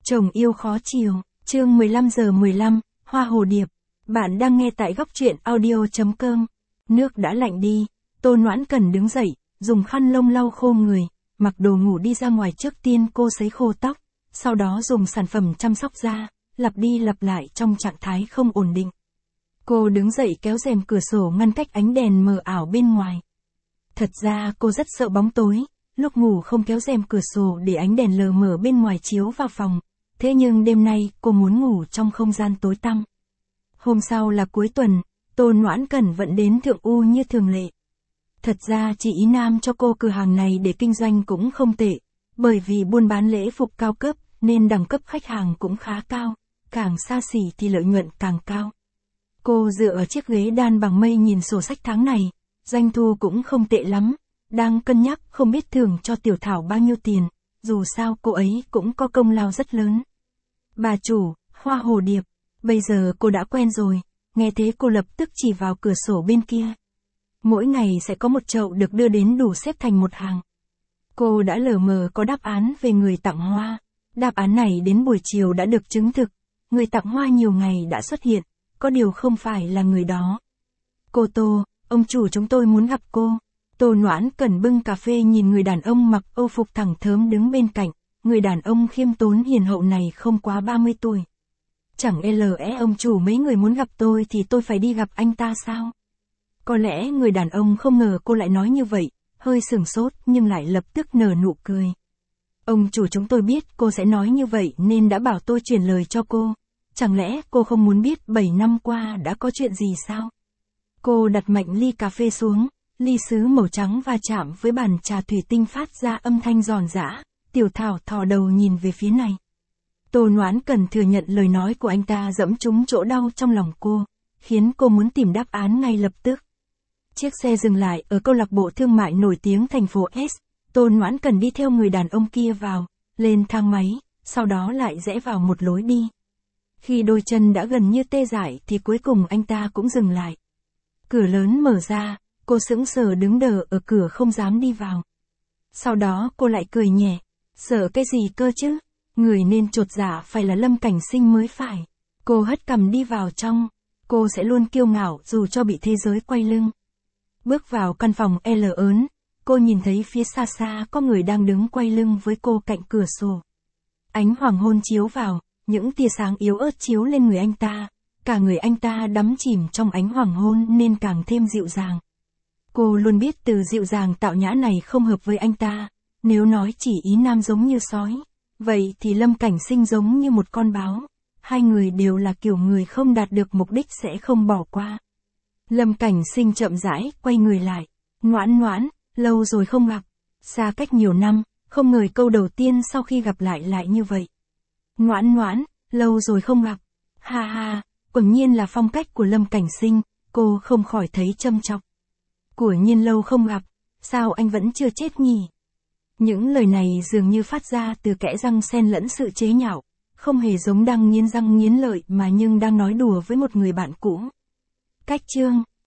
Chồng yêu khó chiều, chương 15:15, Hoa Hồ Điệp. Bạn đang nghe tại góc truyện audio.com. Nước đã lạnh đi, Tô Noãn Cần đứng dậy, dùng khăn lông lau khô người, mặc đồ ngủ đi ra ngoài. Trước tiên cô sấy khô tóc, sau đó dùng sản phẩm chăm sóc da, lặp đi lặp lại trong trạng thái không ổn định. Cô đứng dậy kéo rèm cửa sổ ngăn cách ánh đèn mờ ảo bên ngoài. Thật ra cô rất sợ bóng tối, lúc ngủ không kéo rèm cửa sổ để ánh đèn lờ mờ bên ngoài chiếu vào phòng. Thế nhưng đêm nay cô muốn ngủ trong không gian tối tăm. Hôm sau là cuối tuần, Tô Noãn Cần vẫn đến Thượng U như thường lệ. Thật ra chị Ý Nam cho cô cửa hàng này để kinh doanh cũng không tệ, bởi vì buôn bán lễ phục cao cấp, nên đẳng cấp khách hàng cũng khá cao, càng xa xỉ thì lợi nhuận càng cao. Cô dựa ở chiếc ghế đan bằng mây nhìn sổ sách tháng này, doanh thu cũng không tệ lắm, đang cân nhắc không biết thưởng cho Tiểu Thảo bao nhiêu tiền, dù sao cô ấy cũng có công lao rất lớn. Bà chủ, Hoa Hồ Điệp, bây giờ cô đã quen rồi, nghe thế cô lập tức chỉ vào cửa sổ bên kia. Mỗi ngày sẽ có một chậu được đưa đến đủ xếp thành một hàng. Cô đã lờ mờ có đáp án về người tặng hoa, đáp án này đến buổi chiều đã được chứng thực, người tặng hoa nhiều ngày đã xuất hiện, có điều không phải là người đó. Cô Tô, ông chủ chúng tôi muốn gặp cô. Tô Noãn Cần bưng cà phê nhìn người đàn ông mặc âu phục thẳng thớm đứng bên cạnh, người đàn ông khiêm tốn hiền hậu này không quá 30 tuổi. Chẳng lẽ ông chủ mấy người muốn gặp tôi thì tôi phải đi gặp anh ta sao? Có lẽ người đàn ông không ngờ cô lại nói như vậy, hơi sửng sốt nhưng lại lập tức nở nụ cười. Ông chủ chúng tôi biết cô sẽ nói như vậy nên đã bảo tôi truyền lời cho cô. Chẳng lẽ cô không muốn biết 7 năm qua đã có chuyện gì sao? Cô đặt mạnh ly cà phê xuống, ly sứ màu trắng va chạm với bàn trà thủy tinh phát ra âm thanh giòn giã. Tiểu Thảo thò đầu nhìn về phía này. Tô Noãn Cần thừa nhận lời nói của anh ta dẫm trúng chỗ đau trong lòng cô, khiến cô muốn tìm đáp án ngay lập tức. Chiếc xe dừng lại ở câu lạc bộ thương mại nổi tiếng thành phố S. Tô Noãn Cần đi theo người đàn ông kia vào, lên thang máy, sau đó lại rẽ vào một lối đi. Khi đôi chân đã gần như tê dại thì cuối cùng anh ta cũng dừng lại. Cửa lớn mở ra, cô sững sờ đứng đờ ở cửa không dám đi vào. Sau đó cô lại cười nhẹ. Sợ cái gì cơ chứ? Người nên chột dạ phải là Lâm Cảnh Sinh mới phải. Cô hất cằm đi vào trong. Cô sẽ luôn kiêu ngạo dù cho bị thế giới quay lưng. Bước vào căn phòng L ớn, cô nhìn thấy phía xa xa có người đang đứng quay lưng với cô cạnh cửa sổ. Ánh hoàng hôn chiếu vào, những tia sáng yếu ớt chiếu lên người anh ta. Cả người anh ta đắm chìm trong ánh hoàng hôn nên càng thêm dịu dàng. Cô luôn biết từ dịu dàng tạo nhã này không hợp với anh ta. Nếu nói chỉ Ý Nam giống như sói, vậy thì Lâm Cảnh Sinh giống như một con báo. Hai người đều là kiểu người không đạt được mục đích sẽ không bỏ qua. Lâm Cảnh Sinh chậm rãi quay người lại. Noãn Noãn, lâu rồi không gặp. Xa cách nhiều năm, không ngờ câu đầu tiên sau khi gặp lại như vậy. Noãn Noãn, lâu rồi không gặp. Ha ha, quả nhiên là phong cách của Lâm Cảnh Sinh, cô không khỏi thấy châm chọc. Quả nhiên lâu không gặp, sao anh vẫn chưa chết nhỉ? Những lời này dường như phát ra từ kẽ răng xen lẫn sự chế nhạo, không hề giống đang nghiến răng nghiến lợi mà nhưng đang nói đùa với một người bạn cũ. Cách chương